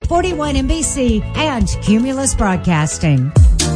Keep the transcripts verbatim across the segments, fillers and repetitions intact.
forty-one N B C, and Cumulus Broadcasting.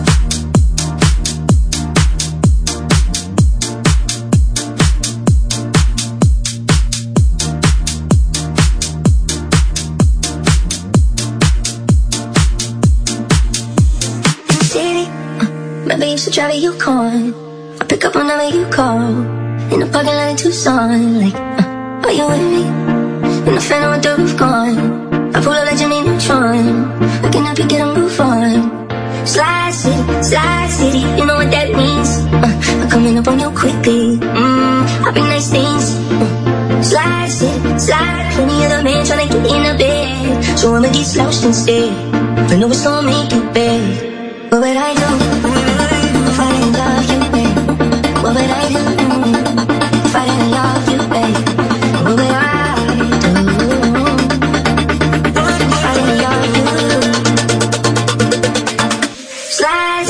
Maybe you should drive a Yukon. I pick up whenever you call. In the parking lot in Tucson. Like, uh, are you with me? In the Phantom with the roof gone. I pull up like Jimmy Neutron. I can help you get a move on. Slide City, Slide City, you know what that means. uh, I'm coming up on you quickly. Mmm, I bring nice things. uh, Slide City, Slide. Plenty of the men tryna get in the bed, so I'ma get slouched instead. I know it's gonna make you bad. What would I do if I didn't love you, babe? What would I do if I didn't love you, babe? What would I do if I didn't love you? Slide.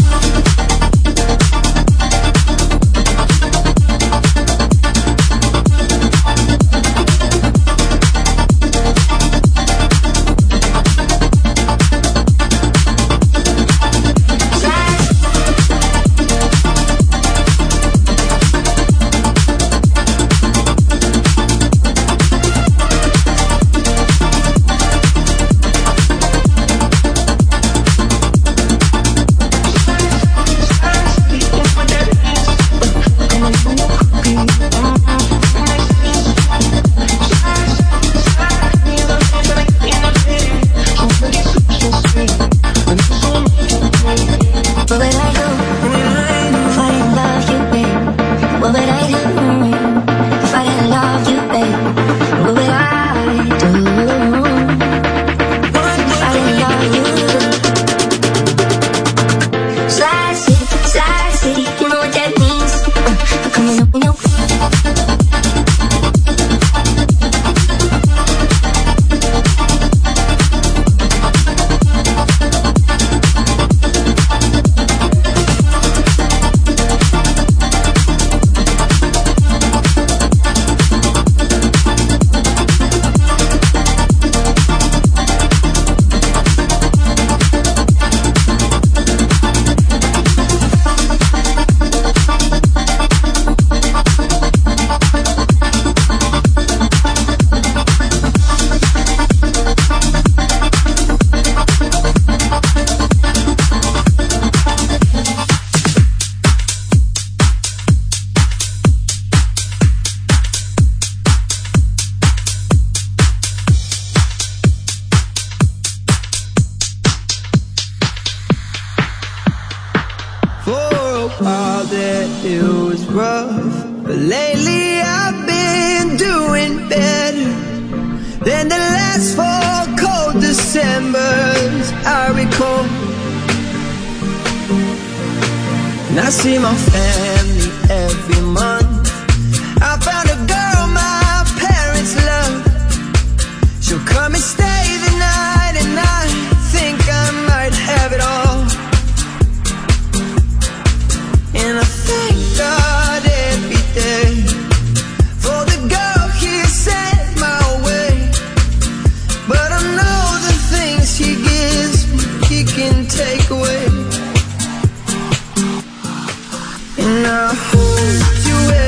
Take away, and I hold you.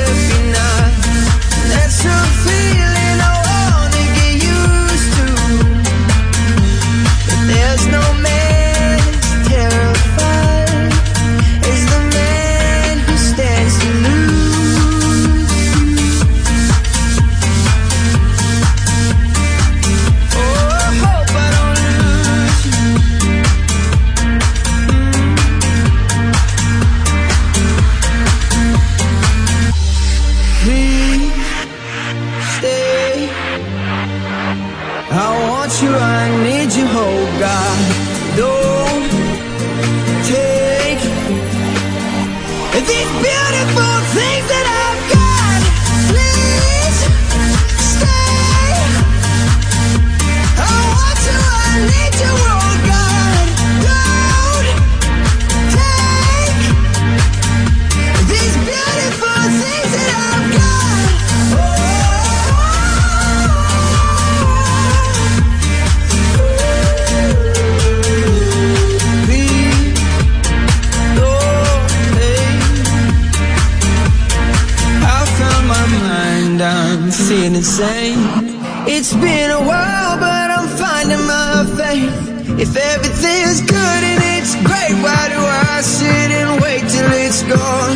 If everything's good and it's great, why do I sit and wait till it's gone?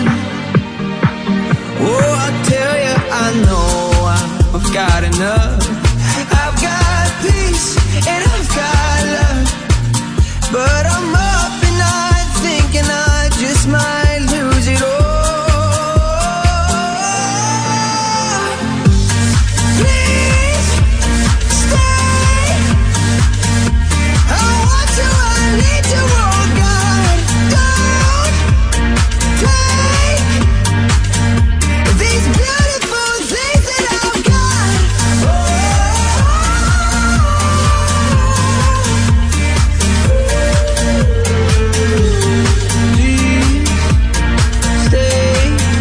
Oh, I tell you, I know I've got enough. I've got peace and I've got love, but I'm up and I'm thinking I just might lose it all. Please stay. I want you, I need you, oh God. Don't take these beautiful things that I've got. Please stay.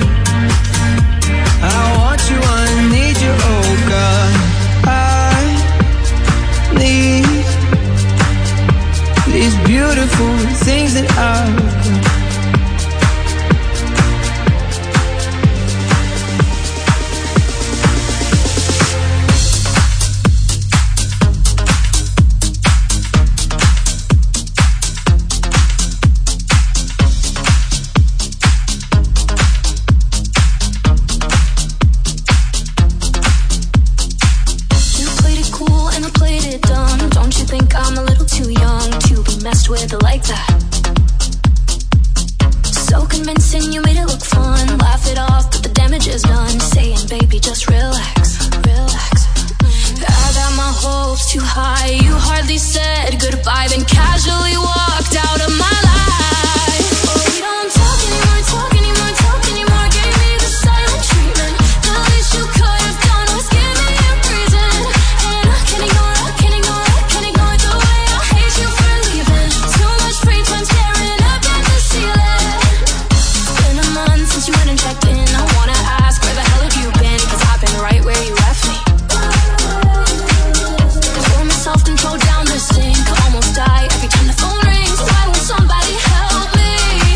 I want you, I need you, oh God. I need these beautiful things that I've got. You played it cool and I played it dumb. Don't you think I'm a little too young to be messed with like that? So convincing, you made it look fun. Laugh it off, but the damage is done. Saying, baby, just relax, relax. I got my hopes too high. You hardly said goodbye, then casually walked out of my life. Oh, we don't talk anymore, talk anymore, talk anymore. Gave me the silent treatment. The least you could have done was give me a reason. And I can't ignore, I can't ignore, I can't ignore the way I hate you for leaving. Too much free time staring up at the ceiling. Been a month since you went and checked in. I wanna ask, where the hell have you been? Cause I've been right where you left me. Pour myself control down the sink. Almost die every time the phone rings. Why won't somebody help me?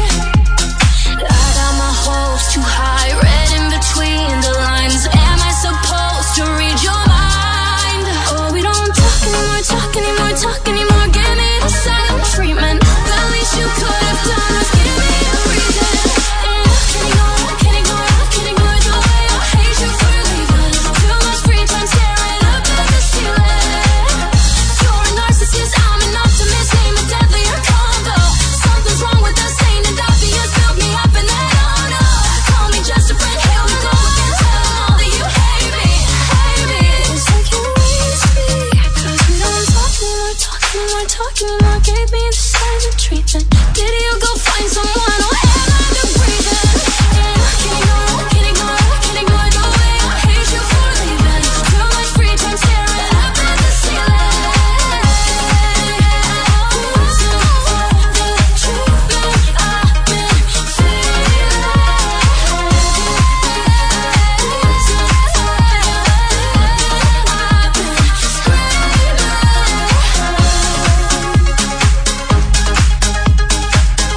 I got my hopes too high. Read in between the lines. Am I supposed to read your mind? Oh, we don't talk anymore, talk anymore, talk anymore. Give me the silent treatment. The least you could have done was give me a reason. And I can't ignore, I can't ignore, I can't ignore the way I hate you for leaving. Too much free time staring up at the ceiling. You're a narcissist, I'm an optimist. Name a deadlier combo. Something's wrong with us, ain't it obvious? Built me up and then oh no. Call me just a friend, here we go again. Tell them all that you hate me, hate me. It's like you need me, cause we don't talk anymore, talk anymore, talk anymore. Gave me the silent treatment. Did you go find someone or am I the breathing? And I can't ignore, I can't ignore, I can't ignore the way I hate you for leaving. Too much free time staring up at the ceiling. The treatment I've been feeling. I've been screaming.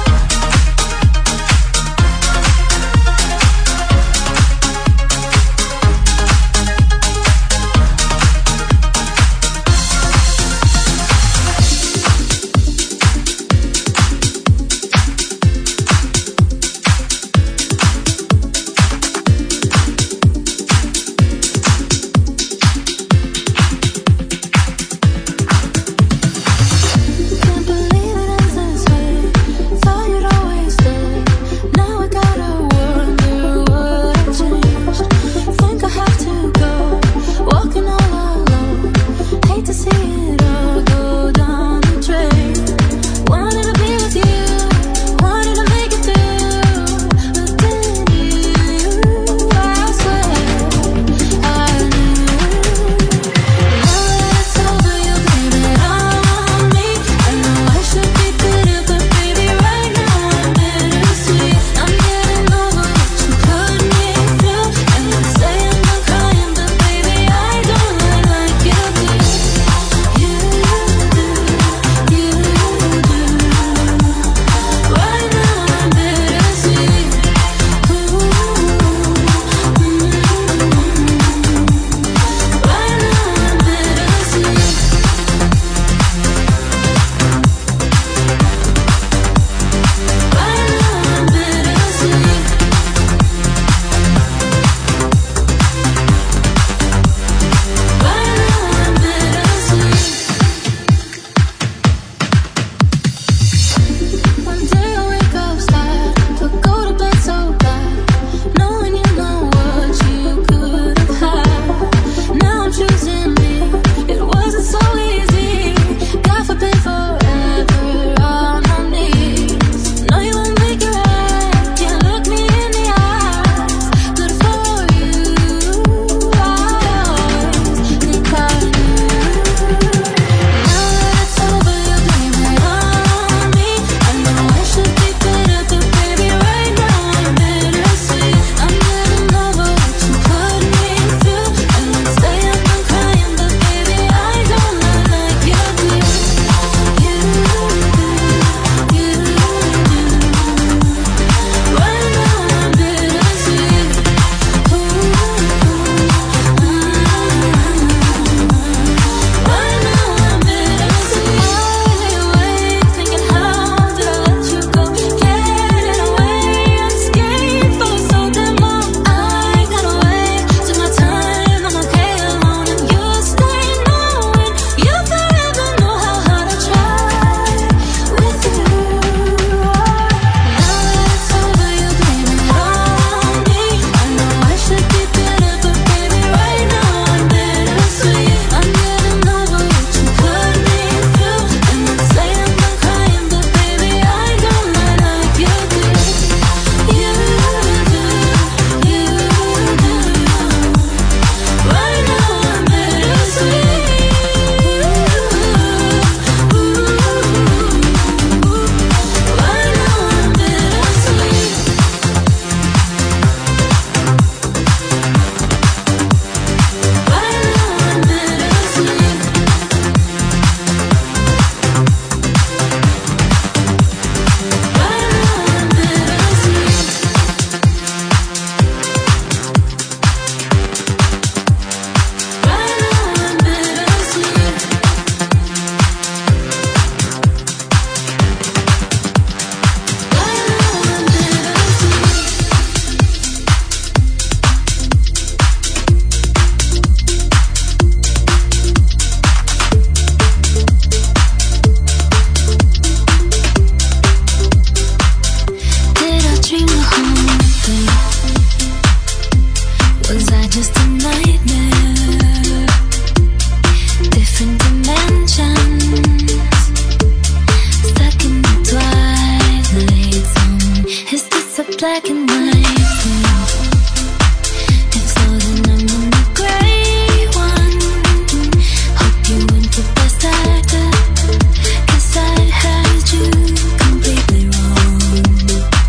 black and white things. It's all that I'm on the gray one. Hope you went the best I could, 'cause I had you completely wrong.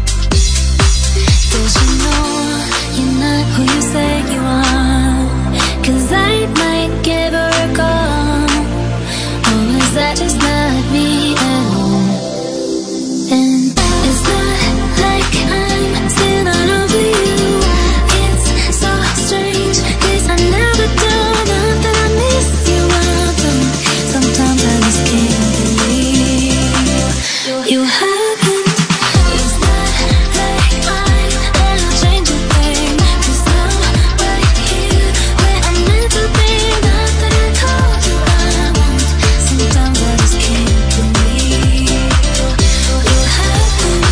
Does you know you're not who you say you are? 'Cause I might give her a call. Or is that just not me at all? And it's not like I'm still not over you. It's so strange, 'cause I never do. Not that I miss you, I don't. Sometimes I just can't believe you haven't. It's not like I'm gonna change a thing, 'cause I'm right here where I'm meant to be. Not that I told you I won't. Sometimes I just can't believe you haven't.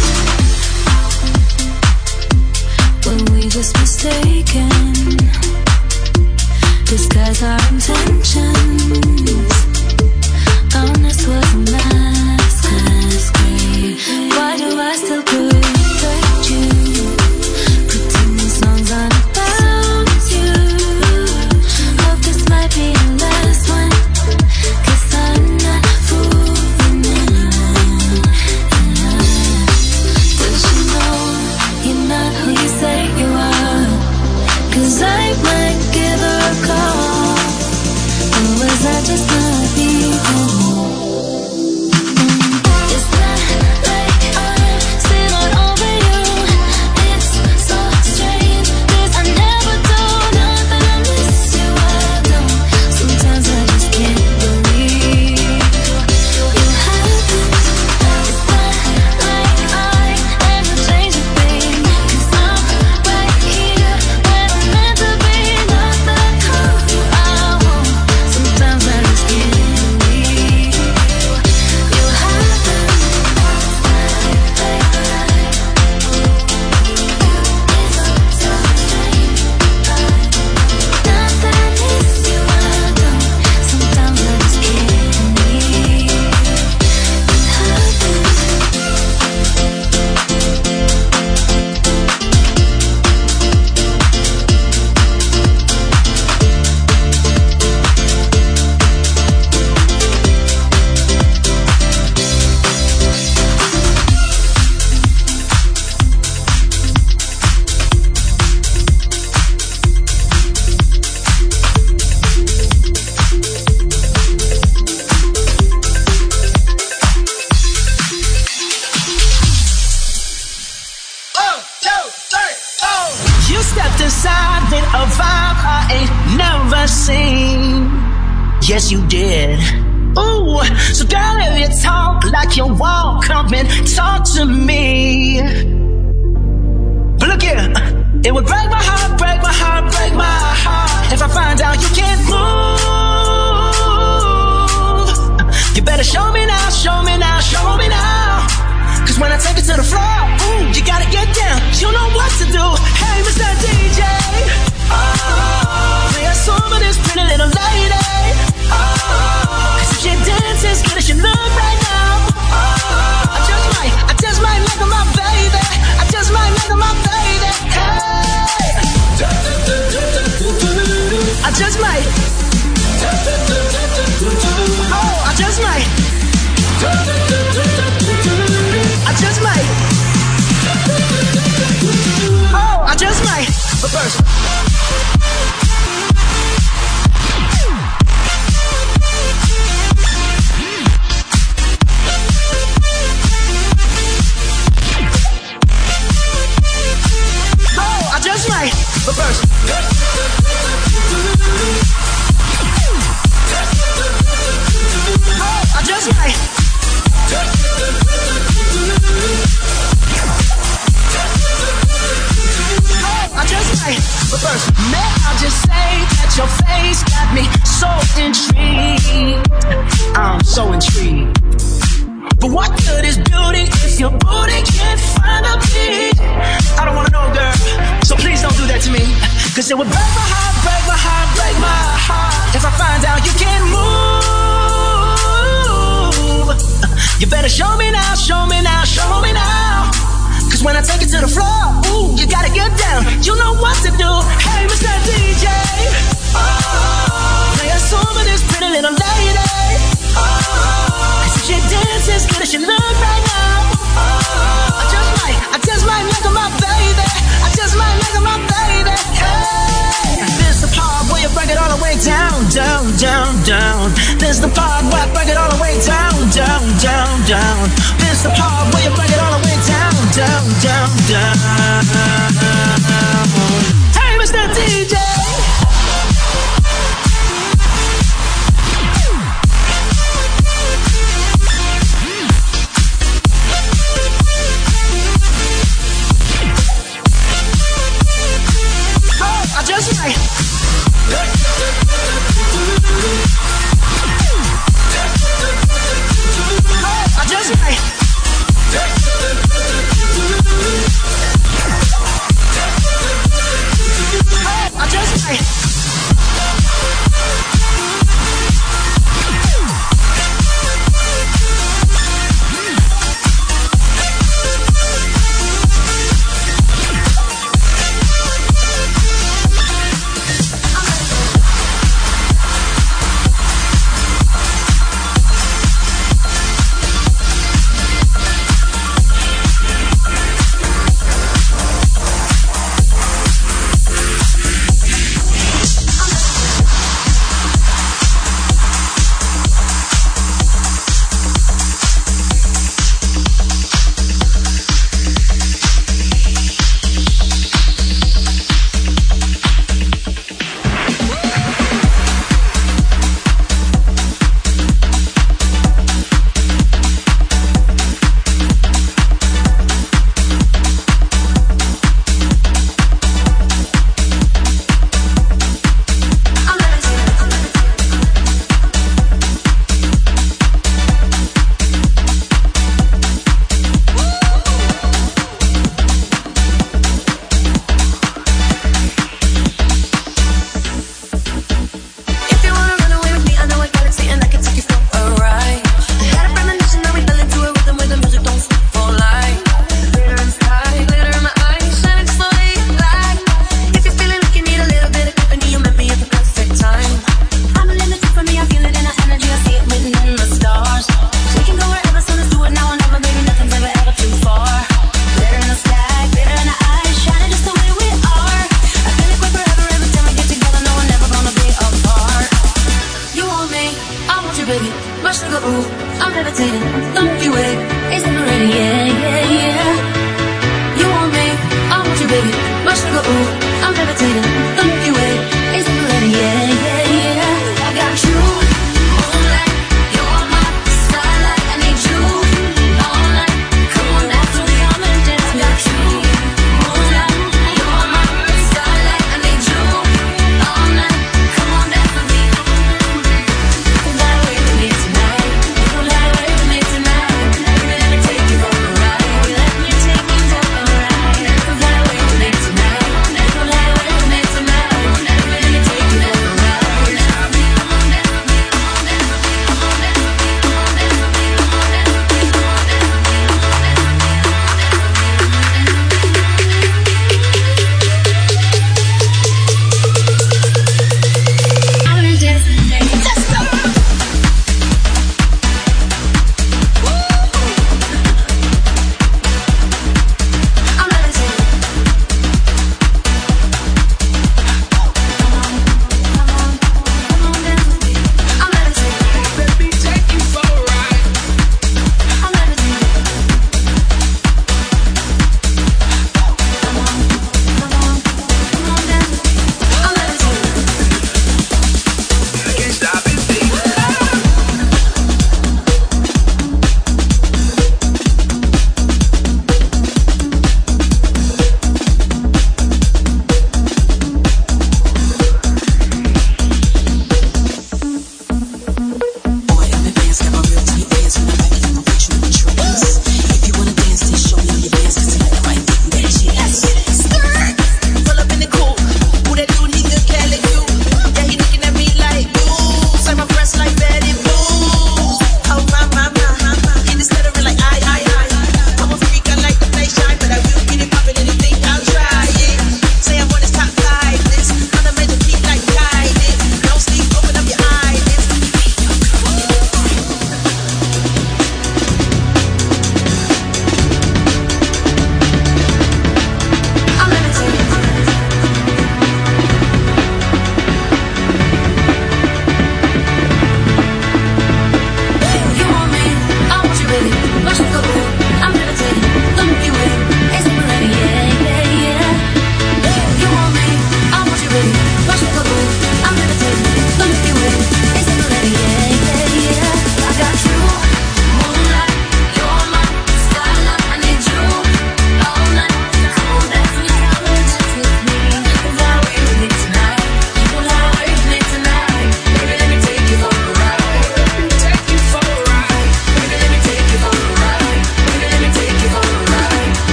When we just mistaken, disguise our intentions. Honest was a masquerade. Why do I still protect you? Pretend these songs aren't about you. Hope this might be the last one, 'cause I'm not fooling anyone. Does you know you're not who you say you are? 'Cause I might give her a call. Or was that just not me? It's not like I'm still not over you. It's so strange, 'cause I never do. Not that I miss you, I don't. Sometimes I just can't believe you haven't. It's not like I ever change a thing, 'cause I'm right here where I'm meant to be. Not that I told you I won't. Sometimes I just can't believe you haven't. Not that I miss you, I don't. Sometimes I just can't believe you haven't. You stepped aside with a vibe I ain't never seen. Yes, you did. Ooh, so girl, if you talk like you won't, come and talk to me. But look here, it would break my heart, break my heart, break my heart if I find out you can't move. You better show me now, show me now, show me now. 'Cause when I take it to the floor, ooh, you gotta get down. You know what to do. Hey, Mister D J, oh, play a song for this pretty little lady. Oh, 'cause if she dances as good as you look right now, oh, I just might, I just might make her my baby. I just might make her my baby. Hey, I just might. Oh, I just might. I just might. Oh, I just might. But first, oh, I just might. But first, oh, I just might. I just might, but first, may I just say that your face got me so intrigued. I'm so intrigued. But what good is beauty if your booty can't find a beat? I don't wanna know, girl, so please don't do that to me. 'Cause it would break my heart, break my heart, break my heart if I find out you can't move. You better show me now, show me now, show me now. 'Cause Cause when I take it to the floor, ooh, you gotta get down. You know what to do. Hey, Mister D J. Oh, play a song for this pretty little lady. Oh, cause if she dances good as she look right now, oh, I just might, I just might make her my baby. I just might make her my baby. Hey, this the part where you break it all the way down, down, down, down. This the part where I break it all the way down, down, down, down. This the part where you break it all the way down, down, down, down. Hey, Mister D J. I just might. I just might. I just might. I'm levitating, don't you wait, it's never ready, yeah.